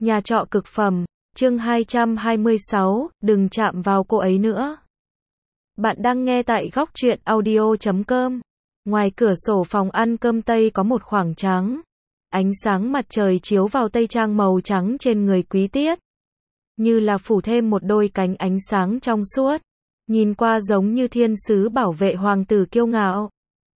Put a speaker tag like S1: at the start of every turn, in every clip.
S1: Nhà trọ cực phẩm, chương 226, đừng chạm vào cô ấy nữa. Bạn đang nghe tại góc truyện audio.com. Ngoài cửa sổ phòng ăn cơm Tây có một khoảng trắng. Ánh sáng mặt trời chiếu vào tây trang màu trắng trên người Quý Tiết. Như là phủ thêm một đôi cánh ánh sáng trong suốt. Nhìn qua giống như thiên sứ bảo vệ hoàng tử kiêu ngạo.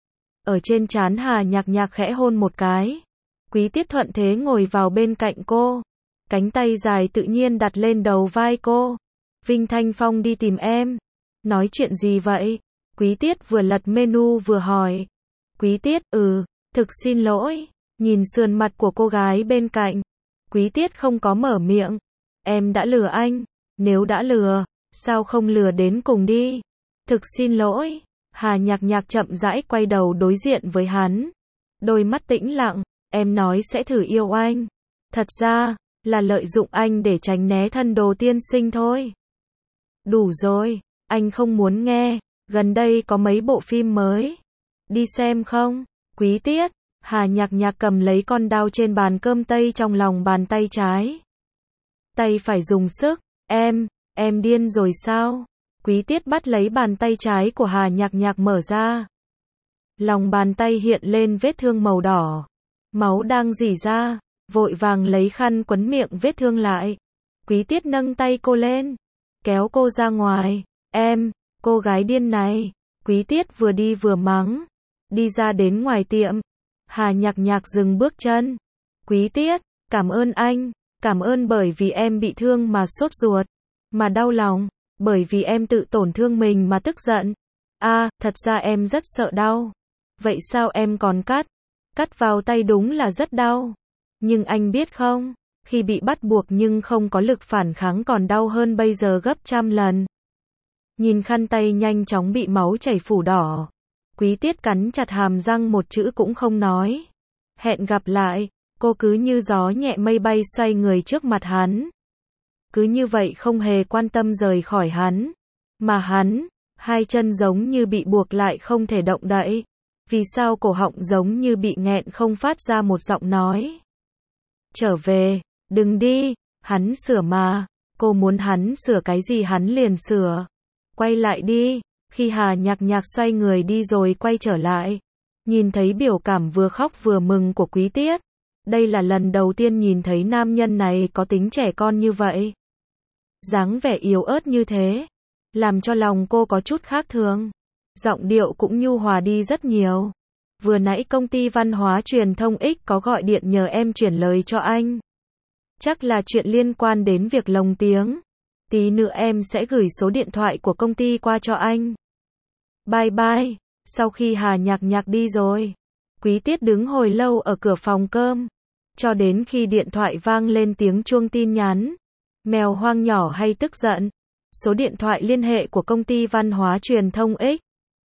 S1: Ở trên trán Hà Nhạc Nhạc khẽ hôn một cái. Quý Tiết thuận thế ngồi vào bên cạnh cô. Cánh tay dài tự nhiên đặt lên đầu vai cô. Vinh Thanh Phong đi tìm em. Nói chuyện gì vậy? Quý Tiết vừa lật menu vừa hỏi. Quý Tiết, thực xin lỗi. Nhìn sườn mặt của cô gái bên cạnh. Quý Tiết không có mở miệng. Em đã lừa anh. Nếu đã lừa, sao không lừa đến cùng đi? Thực xin lỗi. Hà Nhạc Nhạc chậm rãi quay đầu đối diện với hắn. Đôi mắt tĩnh lặng. Em nói sẽ thử yêu anh. Thật ra là lợi dụng anh để tránh né thân đồ tiên sinh thôi. Đủ rồi, anh không muốn nghe. Gần đây có mấy bộ phim mới. Đi xem không? Quý Tiết. Hà Nhạc Nhạc cầm lấy con dao trên bàn cơm Tây trong lòng bàn tay trái. Tay phải dùng sức. Em điên rồi sao? Quý Tiết bắt lấy bàn tay trái của Hà Nhạc Nhạc mở ra. Lòng bàn tay hiện lên vết thương màu đỏ. Máu đang rỉ ra. Vội vàng lấy khăn quấn miệng vết thương lại. Quý Tiết nâng tay cô lên. Kéo cô ra ngoài. Cô gái điên này. Quý Tiết vừa đi vừa mắng. Đi ra đến ngoài tiệm. Hà Nhạc Nhạc dừng bước chân. Quý Tiết, cảm ơn anh. Cảm ơn bởi vì em bị thương mà sốt ruột. Mà đau lòng. Bởi vì em tự tổn thương mình mà tức giận. Thật ra em rất sợ đau. Vậy sao em còn cắt? Cắt vào tay đúng là rất đau. Nhưng anh biết không, khi bị bắt buộc nhưng không có lực phản kháng còn đau hơn bây giờ gấp trăm lần. Nhìn khăn tay nhanh chóng bị máu chảy phủ đỏ. Quý Tiết cắn chặt hàm răng một chữ cũng không nói. Hẹn gặp lại, cô cứ như gió nhẹ mây bay xoay người trước mặt hắn. Cứ như vậy không hề quan tâm rời khỏi hắn. Mà hắn, hai chân giống như bị buộc lại không thể động đậy. Vì sao cổ họng giống như bị nghẹn không phát ra một giọng nói. Trở về, đừng đi, hắn sửa mà, cô muốn hắn sửa cái gì hắn liền sửa. Quay lại đi, khi Hà Nhạc Nhạc xoay người đi rồi quay trở lại. Nhìn thấy biểu cảm vừa khóc vừa mừng của Quý Tiết. Đây là lần đầu tiên nhìn thấy nam nhân này có tính trẻ con như vậy. Dáng vẻ yếu ớt như thế, làm cho lòng cô có chút khác thường. Giọng điệu cũng nhu hòa đi rất nhiều. Vừa nãy công ty văn hóa truyền thông X có gọi điện nhờ em chuyển lời cho anh. Chắc là chuyện liên quan đến việc lồng tiếng. Tí nữa em sẽ gửi số điện thoại của công ty qua cho anh. Bye bye. Sau khi Hà Nhạc Nhạc đi rồi, Quý Tiết đứng hồi lâu ở cửa phòng cơm. Cho đến khi điện thoại vang lên tiếng chuông tin nhắn. Mèo hoang nhỏ hay tức giận. Số điện thoại liên hệ của công ty văn hóa truyền thông X.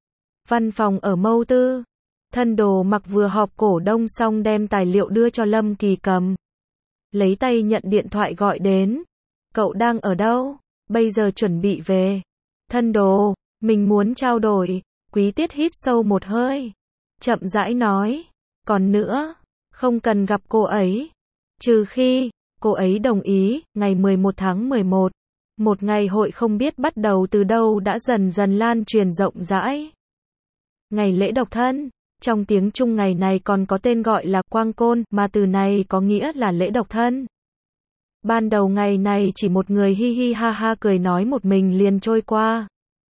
S1: Văn phòng ở Mâu Tư. Thân đồ mặc vừa họp cổ đông xong đem tài liệu đưa cho Lâm Kỳ cầm. Lấy tay nhận điện thoại gọi đến. Cậu đang ở đâu? Bây giờ chuẩn bị về. Thân đồ, mình muốn trao đổi. Quý Tiết hít sâu một hơi. Chậm rãi nói. Còn nữa, không cần gặp cô ấy. Trừ khi, cô ấy đồng ý, ngày 11 tháng 11. Một ngày hội không biết bắt đầu từ đâu đã dần dần lan truyền rộng rãi. Ngày lễ độc thân. Trong tiếng Trung ngày này còn có tên gọi là Quang Côn, mà từ này có nghĩa là lễ độc thân. Ban đầu ngày này chỉ một người hi hi ha ha cười nói một mình liền trôi qua.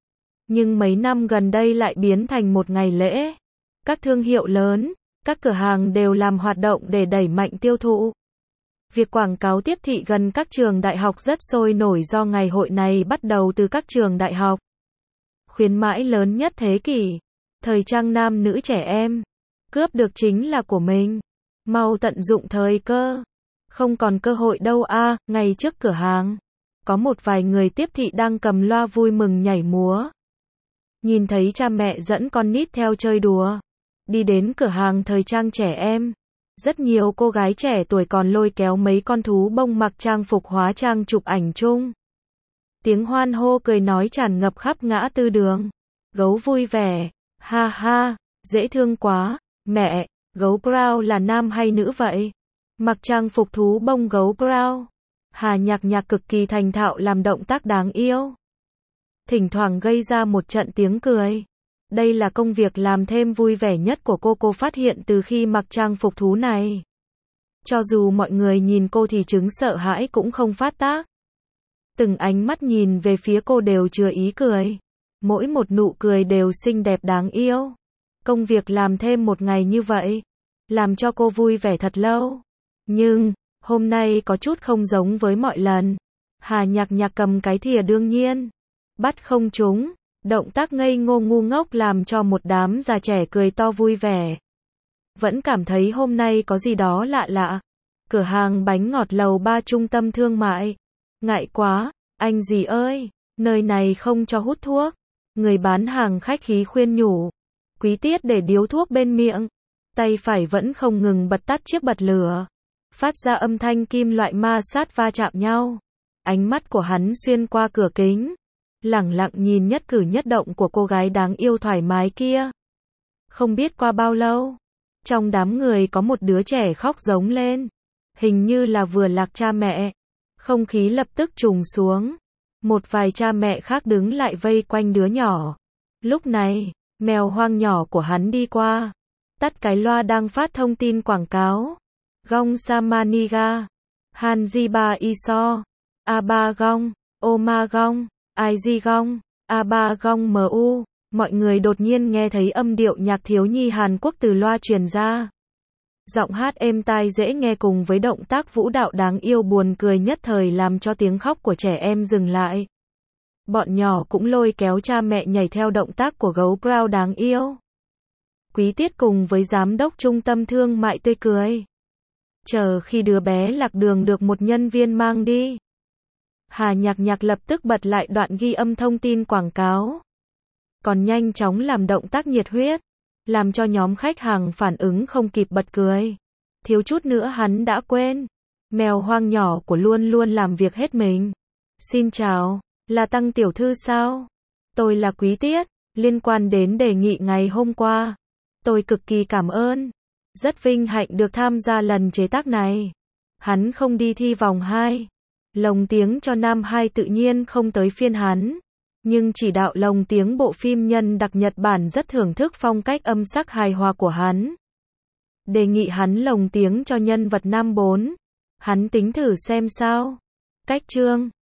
S1: Nhưng mấy năm gần đây lại biến thành một ngày lễ. Các thương hiệu lớn, các cửa hàng đều làm hoạt động để đẩy mạnh tiêu thụ. Việc quảng cáo tiếp thị gần các trường đại học rất sôi nổi do ngày hội này bắt đầu từ các trường đại học. Khuyến mãi lớn nhất thế kỷ. Thời trang nam nữ trẻ em. Cướp được chính là của mình. Mau tận dụng thời cơ. Không còn cơ hội đâu ngay trước cửa hàng. Có một vài người tiếp thị đang cầm loa vui mừng nhảy múa. Nhìn thấy cha mẹ dẫn con nít theo chơi đùa. Đi đến cửa hàng thời trang trẻ em. Rất nhiều cô gái trẻ tuổi còn lôi kéo mấy con thú bông mặc trang phục hóa trang chụp ảnh chung. Tiếng hoan hô cười nói tràn ngập khắp ngã tư đường. Gấu vui vẻ. Ha ha, dễ thương quá. Mẹ, gấu Brown là nam hay nữ vậy? Mặc trang phục thú bông gấu Brown. Hà Nhạc Nhạc cực kỳ thành thạo làm động tác đáng yêu. Thỉnh thoảng gây ra một trận tiếng cười. Đây là công việc làm thêm vui vẻ nhất của cô phát hiện từ khi mặc trang phục thú này. Cho dù mọi người nhìn cô thì chứng sợ hãi cũng không phát tác. Từng ánh mắt nhìn về phía cô đều chứa ý cười. Mỗi một nụ cười đều xinh đẹp đáng yêu. Công việc làm thêm một ngày như vậy, làm cho cô vui vẻ thật lâu. Nhưng, hôm nay có chút không giống với mọi lần. Hà Nhạc Nhạc cầm cái thìa đương nhiên bắt không trúng. Động tác ngây ngô ngu ngốc làm cho một đám già trẻ cười to vui vẻ. Vẫn cảm thấy hôm nay có gì đó lạ lạ. Cửa hàng bánh ngọt lầu 3 trung tâm thương mại. Ngại quá, anh dì ơi, nơi này không cho hút thuốc. Người bán hàng khách khí khuyên nhủ. Quý Tiết để điếu thuốc bên miệng. Tay phải vẫn không ngừng bật tắt chiếc bật lửa. Phát ra âm thanh kim loại ma sát va chạm nhau. Ánh mắt của hắn xuyên qua cửa kính. Lẳng lặng nhìn nhất cử nhất động của cô gái đáng yêu thoải mái kia. Không biết qua bao lâu, trong đám người có một đứa trẻ khóc giống lên. Hình như là vừa lạc cha mẹ. Không khí lập tức trùng xuống. Một vài cha mẹ khác đứng lại vây quanh đứa nhỏ. Lúc này, mèo hoang nhỏ của hắn đi qua. Tắt cái loa đang phát thông tin quảng cáo. Gong Samaniga. Hanjiba Iso. Aba Gong. Oma Gong. IG Gong. Aba Gong MU. Mọi người đột nhiên nghe thấy âm điệu nhạc thiếu nhi Hàn Quốc từ loa truyền ra. Giọng hát êm tai dễ nghe cùng với động tác vũ đạo đáng yêu buồn cười nhất thời làm cho tiếng khóc của trẻ em dừng lại. Bọn nhỏ cũng lôi kéo cha mẹ nhảy theo động tác của gấu Brown đáng yêu. Quý Tiết cùng với giám đốc trung tâm thương mại tươi cười. Chờ khi đứa bé lạc đường được một nhân viên mang đi. Hà Nhạc Nhạc lập tức bật lại đoạn ghi âm thông tin quảng cáo. Còn nhanh chóng làm động tác nhiệt huyết. Làm cho nhóm khách hàng phản ứng không kịp bật cười. Thiếu chút nữa hắn đã quên. Mèo hoang nhỏ của luôn luôn làm việc hết mình. Xin chào, là Tăng tiểu thư sao? Tôi là Quý Tiết, liên quan đến đề nghị ngày hôm qua. Tôi cực kỳ cảm ơn. Rất vinh hạnh được tham gia lần chế tác này. Hắn không đi thi vòng 2. Lồng tiếng cho nam 2 tự nhiên không tới phiên hắn. Nhưng chỉ đạo lồng tiếng bộ phim nhân đặc Nhật Bản rất thưởng thức phong cách âm sắc hài hòa của hắn. Đề nghị hắn lồng tiếng cho nhân vật nam 4. Hắn tính thử xem sao. Cách chương